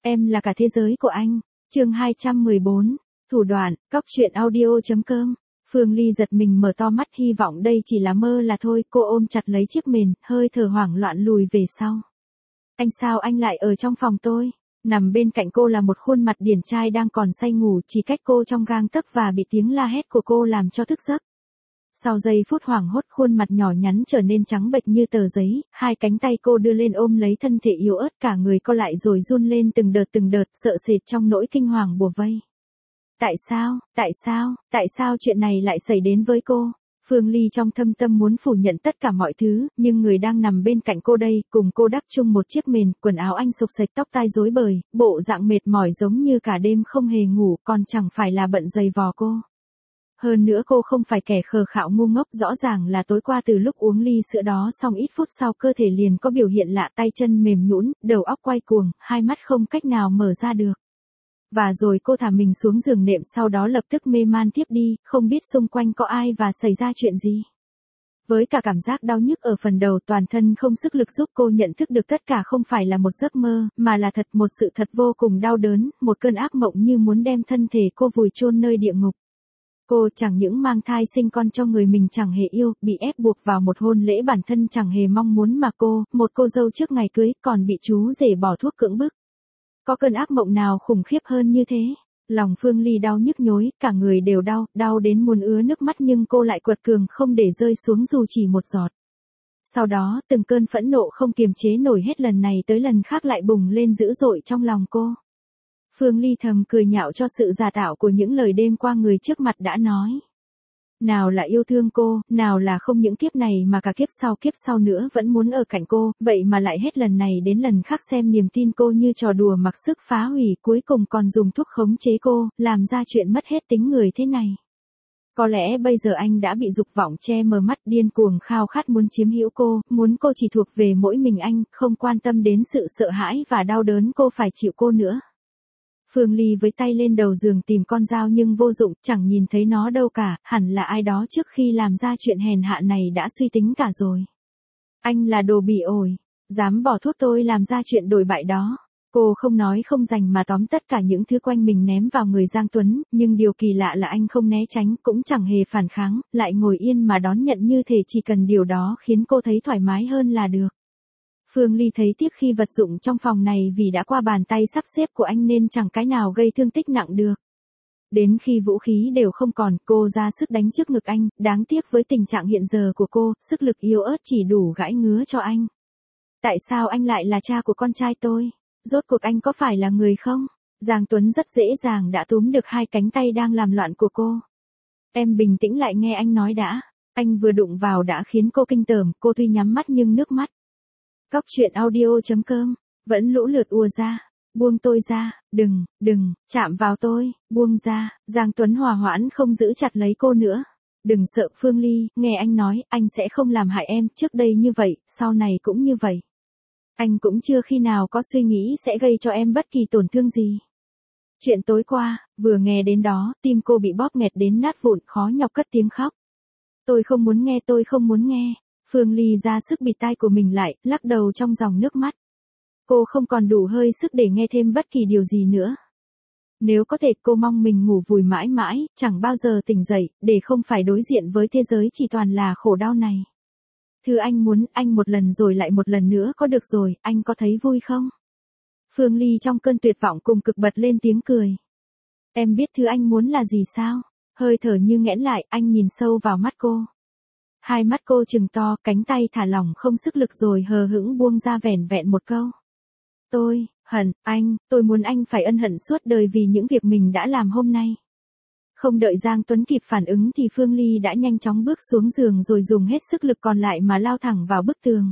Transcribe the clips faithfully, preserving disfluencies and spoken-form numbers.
Em là cả thế giới của anh. Chương hai trăm mười bốn. Thủ đoạn, cóc truyện audio.com. Phương Ly giật mình mở to mắt, hy vọng đây chỉ là mơ là thôi. Cô ôm chặt lấy chiếc mền, hơi thở hoảng loạn lùi về sau. Anh sao anh lại ở trong phòng tôi? Nằm bên cạnh cô là một khuôn mặt điển trai đang còn say ngủ, chỉ cách cô trong gang tấc và bị tiếng la hét của cô làm cho thức giấc. Sau giây phút hoảng hốt, khuôn mặt nhỏ nhắn trở nên trắng bệch như tờ giấy, hai cánh tay cô đưa lên ôm lấy thân thể yếu ớt, cả người co lại rồi run lên từng đợt từng đợt, sợ sệt trong nỗi kinh hoàng bủa vây. Tại sao, tại sao, tại sao chuyện này lại xảy đến với cô? Phương Ly trong thâm tâm muốn phủ nhận tất cả mọi thứ, nhưng người đang nằm bên cạnh cô đây, cùng cô đắp chung một chiếc mền, quần áo anh xộc xệch, tóc tai rối bời, bộ dạng mệt mỏi giống như cả đêm không hề ngủ, còn chẳng phải là bận giày vò cô. Hơn nữa cô không phải kẻ khờ khạo ngu ngốc, rõ ràng là tối qua từ lúc uống ly sữa đó xong ít phút sau cơ thể liền có biểu hiện lạ, tay chân mềm nhũn, đầu óc quay cuồng, hai mắt không cách nào mở ra được. Và rồi cô thả mình xuống giường nệm, sau đó lập tức mê man tiếp đi, không biết xung quanh có ai và xảy ra chuyện gì. Với cả cảm giác đau nhức ở phần đầu, toàn thân không sức lực, giúp cô nhận thức được tất cả không phải là một giấc mơ, mà là thật, một sự thật vô cùng đau đớn, một cơn ác mộng như muốn đem thân thể cô vùi chôn nơi địa ngục. Cô chẳng những mang thai sinh con cho người mình chẳng hề yêu, bị ép buộc vào một hôn lễ bản thân chẳng hề mong muốn, mà cô, một cô dâu trước ngày cưới, còn bị chú rể bỏ thuốc cưỡng bức. Có cơn ác mộng nào khủng khiếp hơn như thế? Lòng Phương Ly đau nhức nhối, cả người đều đau, đau đến muốn ứa nước mắt, nhưng cô lại quật cường không để rơi xuống dù chỉ một giọt. Sau đó, từng cơn phẫn nộ không kiềm chế nổi hết lần này tới lần khác lại bùng lên dữ dội trong lòng cô. Phương Ly thầm cười nhạo cho sự giả tạo của những lời đêm qua người trước mặt đã nói. Nào là yêu thương cô, nào là không những kiếp này mà cả kiếp sau kiếp sau nữa vẫn muốn ở cạnh cô, vậy mà lại hết lần này đến lần khác xem niềm tin cô như trò đùa mặc sức phá hủy, cuối cùng còn dùng thuốc khống chế cô, làm ra chuyện mất hết tính người thế này. Có lẽ bây giờ anh đã bị dục vọng che mờ mắt, điên cuồng khao khát muốn chiếm hữu cô, muốn cô chỉ thuộc về mỗi mình anh, không quan tâm đến sự sợ hãi và đau đớn cô phải chịu cô nữa. Phương Ly với tay lên đầu giường tìm con dao nhưng vô dụng, chẳng nhìn thấy nó đâu cả, hẳn là ai đó trước khi làm ra chuyện hèn hạ này đã suy tính cả rồi. Anh là đồ bỉ ổi, dám bỏ thuốc tôi làm ra chuyện đồi bại đó. Cô không nói không dành mà tóm tất cả những thứ quanh mình ném vào người Giang Tuấn, nhưng điều kỳ lạ là anh không né tránh, cũng chẳng hề phản kháng, lại ngồi yên mà đón nhận như thể chỉ cần điều đó khiến cô thấy thoải mái hơn là được. Phương Ly thấy tiếc khi vật dụng trong phòng này vì đã qua bàn tay sắp xếp của anh nên chẳng cái nào gây thương tích nặng được. Đến khi vũ khí đều không còn, cô ra sức đánh trước ngực anh, đáng tiếc với tình trạng hiện giờ của cô, sức lực yếu ớt chỉ đủ gãi ngứa cho anh. Tại sao anh lại là cha của con trai tôi? Rốt cuộc anh có phải là người không? Giang Tuấn rất dễ dàng đã túm được hai cánh tay đang làm loạn của cô. Em bình tĩnh lại nghe anh nói đã. Anh vừa đụng vào đã khiến cô kinh tởm, cô tuy nhắm mắt nhưng nước mắt. Cóc truyện audio.com, vẫn lũ lượt ùa ra. Buông tôi ra, đừng, đừng, chạm vào tôi, buông ra. Giang Tuấn hòa hoãn không giữ chặt lấy cô nữa. Đừng sợ Phương Ly, nghe anh nói, anh sẽ không làm hại em, trước đây như vậy, sau này cũng như vậy. Anh cũng chưa khi nào có suy nghĩ sẽ gây cho em bất kỳ tổn thương gì. Chuyện tối qua, vừa nghe đến đó, tim cô bị bóp nghẹt đến nát vụn, khó nhọc cất tiếng khóc. Tôi không muốn nghe, tôi không muốn nghe. Phương Ly ra sức bịt tai của mình lại, lắc đầu trong dòng nước mắt. Cô không còn đủ hơi sức để nghe thêm bất kỳ điều gì nữa. Nếu có thể cô mong mình ngủ vùi mãi mãi, chẳng bao giờ tỉnh dậy, để không phải đối diện với thế giới chỉ toàn là khổ đau này. Thứ anh muốn, anh một lần rồi lại một lần nữa có được rồi, anh có thấy vui không? Phương Ly trong cơn tuyệt vọng cùng cực bật lên tiếng cười. Em biết thứ anh muốn là gì sao? Hơi thở như nghẽn lại, anh nhìn sâu vào mắt cô. Hai mắt cô trừng to, cánh tay thả lỏng không sức lực rồi hờ hững buông ra vẻn vẹn một câu. Tôi, hận, anh, tôi muốn anh phải ân hận suốt đời vì những việc mình đã làm hôm nay. Không đợi Giang Tuấn kịp phản ứng thì Phương Ly đã nhanh chóng bước xuống giường rồi dùng hết sức lực còn lại mà lao thẳng vào bức tường.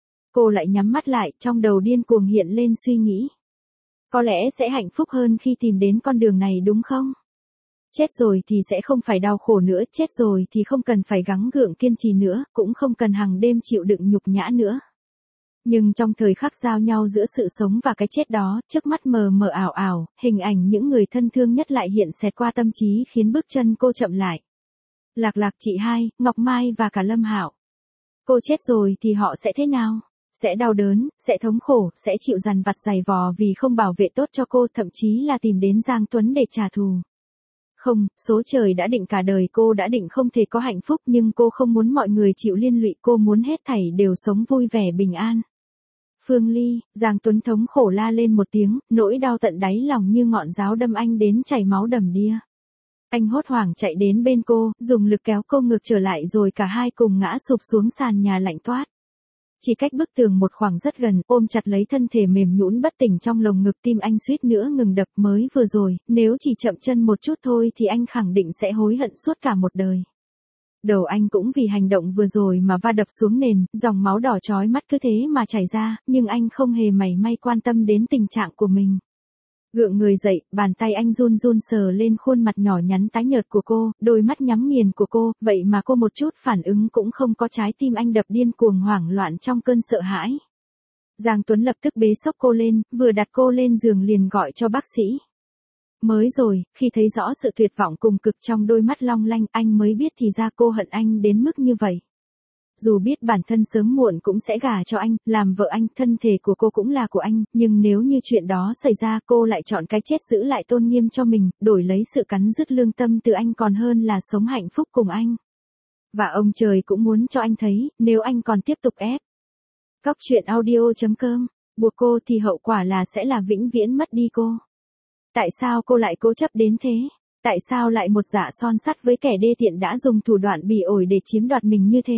Cô lại nhắm mắt lại, trong đầu điên cuồng hiện lên suy nghĩ. Có lẽ sẽ hạnh phúc hơn khi tìm đến con đường này đúng không? Chết rồi thì sẽ không phải đau khổ nữa, chết rồi thì không cần phải gắng gượng kiên trì nữa, cũng không cần hàng đêm chịu đựng nhục nhã nữa. Nhưng trong thời khắc giao nhau giữa sự sống và cái chết đó, trước mắt mờ mờ ảo ảo, hình ảnh những người thân thương nhất lại hiện xẹt qua tâm trí khiến bước chân cô chậm lại. Lạc Lạc chị hai, Ngọc Mai và cả Lâm Hạo. Cô chết rồi thì họ sẽ thế nào? Sẽ đau đớn, sẽ thống khổ, sẽ chịu dằn vặt dày vò vì không bảo vệ tốt cho cô, thậm chí là tìm đến Giang Tuấn để trả thù. Không, số trời đã định cả đời cô đã định không thể có hạnh phúc, nhưng cô không muốn mọi người chịu liên lụy, cô muốn hết thảy đều sống vui vẻ bình an. Phương Ly, Giang Tuấn thống khổ la lên một tiếng, nỗi đau tận đáy lòng như ngọn giáo đâm anh đến chảy máu đầm đìa. Anh hốt hoảng chạy đến bên cô, dùng lực kéo cô ngược trở lại rồi cả hai cùng ngã sụp xuống sàn nhà lạnh toát. Chỉ cách bức tường một khoảng rất gần, ôm chặt lấy thân thể mềm nhũn bất tỉnh trong lồng ngực, tim anh suýt nữa ngừng đập. Mới vừa rồi, nếu chỉ chậm chân một chút thôi thì anh khẳng định sẽ hối hận suốt cả một đời. Đầu anh cũng vì hành động vừa rồi mà va đập xuống nền, dòng máu đỏ chói mắt cứ thế mà chảy ra, nhưng anh không hề mảy may quan tâm đến tình trạng của mình. Gượng người dậy, bàn tay anh run run sờ lên khuôn mặt nhỏ nhắn tái nhợt của cô, đôi mắt nhắm nghiền của cô, vậy mà cô một chút phản ứng cũng không có. Trái tim anh đập điên cuồng hoảng loạn trong cơn sợ hãi. Giang Tuấn lập tức bế xốc cô lên, vừa đặt cô lên giường liền gọi cho bác sĩ. Mới rồi, khi thấy rõ sự tuyệt vọng cùng cực trong đôi mắt long lanh, anh mới biết thì ra cô hận anh đến mức như vậy. Dù biết bản thân sớm muộn cũng sẽ gả cho anh, làm vợ anh, thân thể của cô cũng là của anh, nhưng nếu như chuyện đó xảy ra cô lại chọn cái chết giữ lại tôn nghiêm cho mình, đổi lấy sự cắn rứt lương tâm từ anh còn hơn là sống hạnh phúc cùng anh. Và ông trời cũng muốn cho anh thấy, nếu anh còn tiếp tục ép Cóc truyện audio chấm com, buộc cô thì hậu quả là sẽ là vĩnh viễn mất đi cô. Tại sao cô lại cố chấp đến thế? Tại sao lại một dạ son sắt với kẻ đê tiện đã dùng thủ đoạn bỉ ổi để chiếm đoạt mình như thế?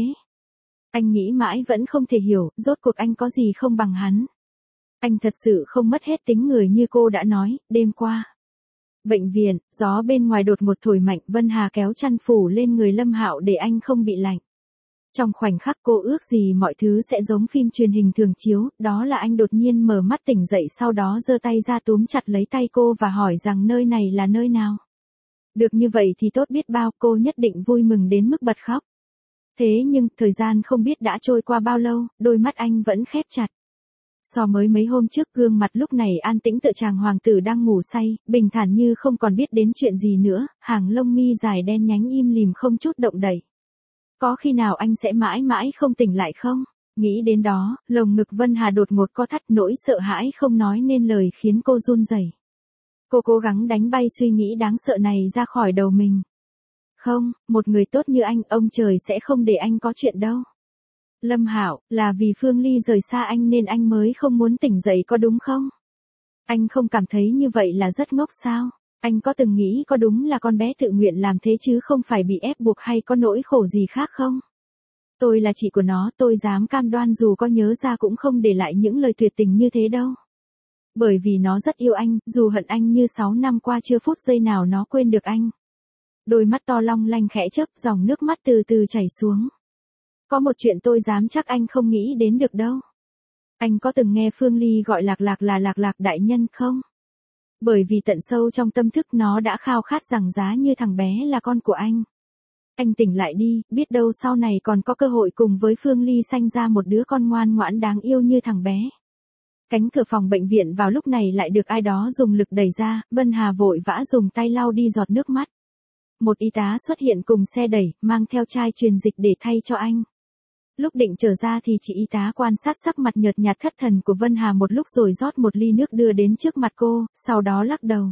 Anh nghĩ mãi vẫn không thể hiểu, rốt cuộc anh có gì không bằng hắn. Anh thật sự không mất hết tính người như cô đã nói, đêm qua. Bệnh viện, gió bên ngoài đột ngột thổi mạnh, Vân Hà kéo chăn phủ lên người Lâm Hạo để anh không bị lạnh. Trong khoảnh khắc cô ước gì mọi thứ sẽ giống phim truyền hình thường chiếu, đó là anh đột nhiên mở mắt tỉnh dậy, sau đó giơ tay ra túm chặt lấy tay cô và hỏi rằng nơi này là nơi nào. Được như vậy thì tốt biết bao, cô nhất định vui mừng đến mức bật khóc. Thế nhưng, thời gian không biết đã trôi qua bao lâu, đôi mắt anh vẫn khép chặt. So mới mấy hôm trước, gương mặt lúc này an tĩnh tựa chàng hoàng tử đang ngủ say, bình thản như không còn biết đến chuyện gì nữa, hàng lông mi dài đen nhánh im lìm không chút động đậy. Có khi nào anh sẽ mãi mãi không tỉnh lại không? Nghĩ đến đó, lồng ngực Vân Hà đột ngột co thắt, nỗi sợ hãi không nói nên lời khiến cô run rẩy. Cô cố gắng đánh bay suy nghĩ đáng sợ này ra khỏi đầu mình. Không, một người tốt như anh, ông trời sẽ không để anh có chuyện đâu. Lâm Hạo, là vì Phương Ly rời xa anh nên anh mới không muốn tỉnh dậy có đúng không? Anh không cảm thấy như vậy là rất ngốc sao? Anh có từng nghĩ có đúng là con bé tự nguyện làm thế chứ không phải bị ép buộc hay có nỗi khổ gì khác không? Tôi là chị của nó, tôi dám cam đoan dù có nhớ ra cũng không để lại những lời tuyệt tình như thế đâu. Bởi vì nó rất yêu anh, dù hận anh như sáu năm qua chưa phút giây nào nó quên được anh. Đôi mắt to long lanh khẽ chớp, dòng nước mắt từ từ chảy xuống. Có một chuyện tôi dám chắc anh không nghĩ đến được đâu. Anh có từng nghe Phương Ly gọi Lạc Lạc là Lạc Lạc đại nhân không? Bởi vì tận sâu trong tâm thức nó đã khao khát rằng giá như thằng bé là con của anh. Anh tỉnh lại đi, biết đâu sau này còn có cơ hội cùng với Phương Ly sanh ra một đứa con ngoan ngoãn đáng yêu như thằng bé. Cánh cửa phòng bệnh viện vào lúc này lại được ai đó dùng lực đẩy ra, Vân Hà vội vã dùng tay lau đi giọt nước mắt. Một y tá xuất hiện cùng xe đẩy, mang theo chai truyền dịch để thay cho anh. Lúc định trở ra thì chị y tá quan sát sắc mặt nhợt nhạt thất thần của Vân Hà một lúc rồi rót một ly nước đưa đến trước mặt cô, sau đó lắc đầu.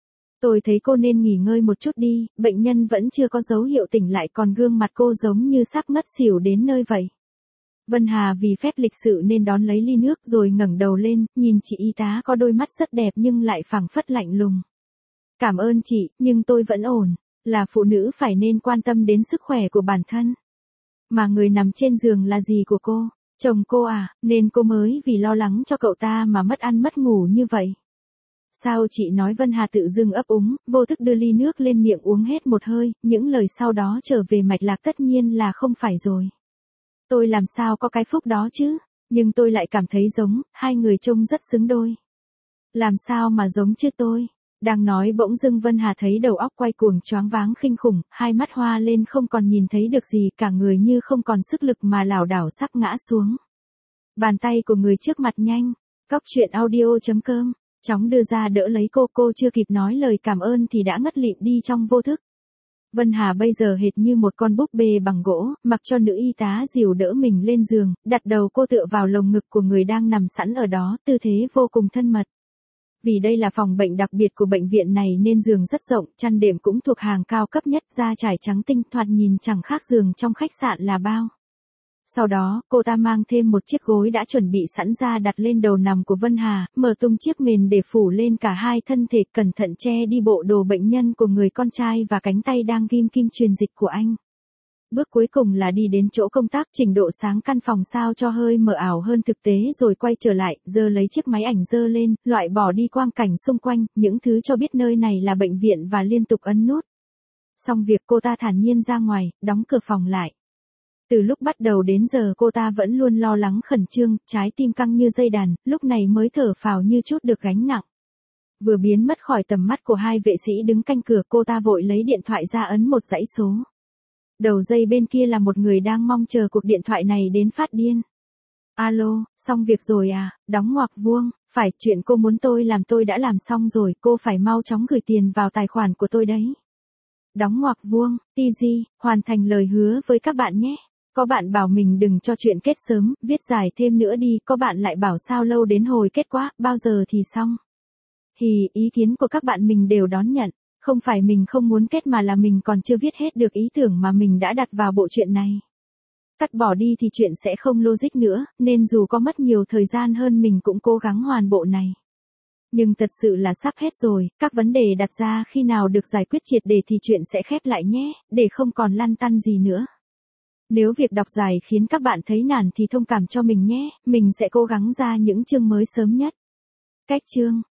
Tôi thấy cô nên nghỉ ngơi một chút đi, bệnh nhân vẫn chưa có dấu hiệu tỉnh lại còn gương mặt cô giống như sắp ngất xỉu đến nơi vậy. Vân Hà vì phép lịch sự nên đón lấy ly nước rồi ngẩng đầu lên, nhìn chị y tá có đôi mắt rất đẹp nhưng lại phảng phất lạnh lùng. Cảm ơn chị, nhưng tôi vẫn ổn, là phụ nữ phải nên quan tâm đến sức khỏe của bản thân. Mà người nằm trên giường là gì của cô? Chồng cô à, nên cô mới vì lo lắng cho cậu ta mà mất ăn mất ngủ như vậy. Sao chị nói? Vân Hà tự dưng ấp úng, vô thức đưa ly nước lên miệng uống hết một hơi, những lời sau đó trở về mạch lạc tất nhiên là không phải rồi. Tôi làm sao có cái phúc đó chứ, nhưng tôi lại cảm thấy giống, hai người trông rất xứng đôi. Làm sao mà giống chứ tôi? Đang nói bỗng dưng Vân Hà thấy đầu óc quay cuồng choáng váng kinh khủng, hai mắt hoa lên không còn nhìn thấy được gì, cả người như không còn sức lực mà lảo đảo sắp ngã xuống. Bàn tay của người trước mặt nhanh, Cóc truyện audio chấm com, chóng đưa ra đỡ lấy cô, cô chưa kịp nói lời cảm ơn thì đã ngất lịm đi trong vô thức. Vân Hà bây giờ hệt như một con búp bê bằng gỗ, mặc cho nữ y tá dìu đỡ mình lên giường, đặt đầu cô tựa vào lồng ngực của người đang nằm sẵn ở đó, tư thế vô cùng thân mật. Vì đây là phòng bệnh đặc biệt của bệnh viện này nên giường rất rộng, chăn đệm cũng thuộc hàng cao cấp nhất, da trải trắng tinh, thoạt nhìn chẳng khác giường trong khách sạn là bao. Sau đó, cô ta mang thêm một chiếc gối đã chuẩn bị sẵn ra đặt lên đầu nằm của Vân Hà, mở tung chiếc mền để phủ lên cả hai thân thể, cẩn thận che đi bộ đồ bệnh nhân của người con trai và cánh tay đang ghim kim truyền dịch của anh. Bước cuối cùng là đi đến chỗ công tác, chỉnh độ sáng căn phòng sao cho hơi mờ ảo hơn thực tế rồi quay trở lại, giơ lấy chiếc máy ảnh giơ lên, loại bỏ đi quang cảnh xung quanh, những thứ cho biết nơi này là bệnh viện và liên tục ấn nút. Xong việc cô ta thản nhiên ra ngoài, đóng cửa phòng lại. Từ lúc bắt đầu đến giờ cô ta vẫn luôn lo lắng khẩn trương, trái tim căng như dây đàn, lúc này mới thở phào như chút được gánh nặng. Vừa biến mất khỏi tầm mắt của hai vệ sĩ đứng canh cửa, cô ta vội lấy điện thoại ra ấn một dãy số. Đầu dây bên kia là một người đang mong chờ cuộc điện thoại này đến phát điên. Alo, xong việc rồi à, đóng ngoặc vuông, phải, chuyện cô muốn tôi làm tôi đã làm xong rồi, cô phải mau chóng gửi tiền vào tài khoản của tôi đấy. Đóng ngoặc vuông, tê giê, hoàn thành lời hứa với các bạn nhé. Có bạn bảo mình đừng cho chuyện kết sớm, viết dài thêm nữa đi, có bạn lại bảo sao lâu đến hồi kết quá, bao giờ thì xong. Thì ý kiến của các bạn mình đều đón nhận, không phải mình không muốn kết mà là mình còn chưa viết hết được ý tưởng mà mình đã đặt vào bộ truyện này. Cắt bỏ đi thì chuyện sẽ không logic nữa, nên dù có mất nhiều thời gian hơn mình cũng cố gắng hoàn bộ này. Nhưng thật sự là sắp hết rồi, các vấn đề đặt ra khi nào được giải quyết triệt để thì chuyện sẽ khép lại nhé, để không còn lăn tăn gì nữa. Nếu việc đọc dài khiến các bạn thấy nản thì thông cảm cho mình nhé, mình sẽ cố gắng ra những chương mới sớm nhất. Cách chương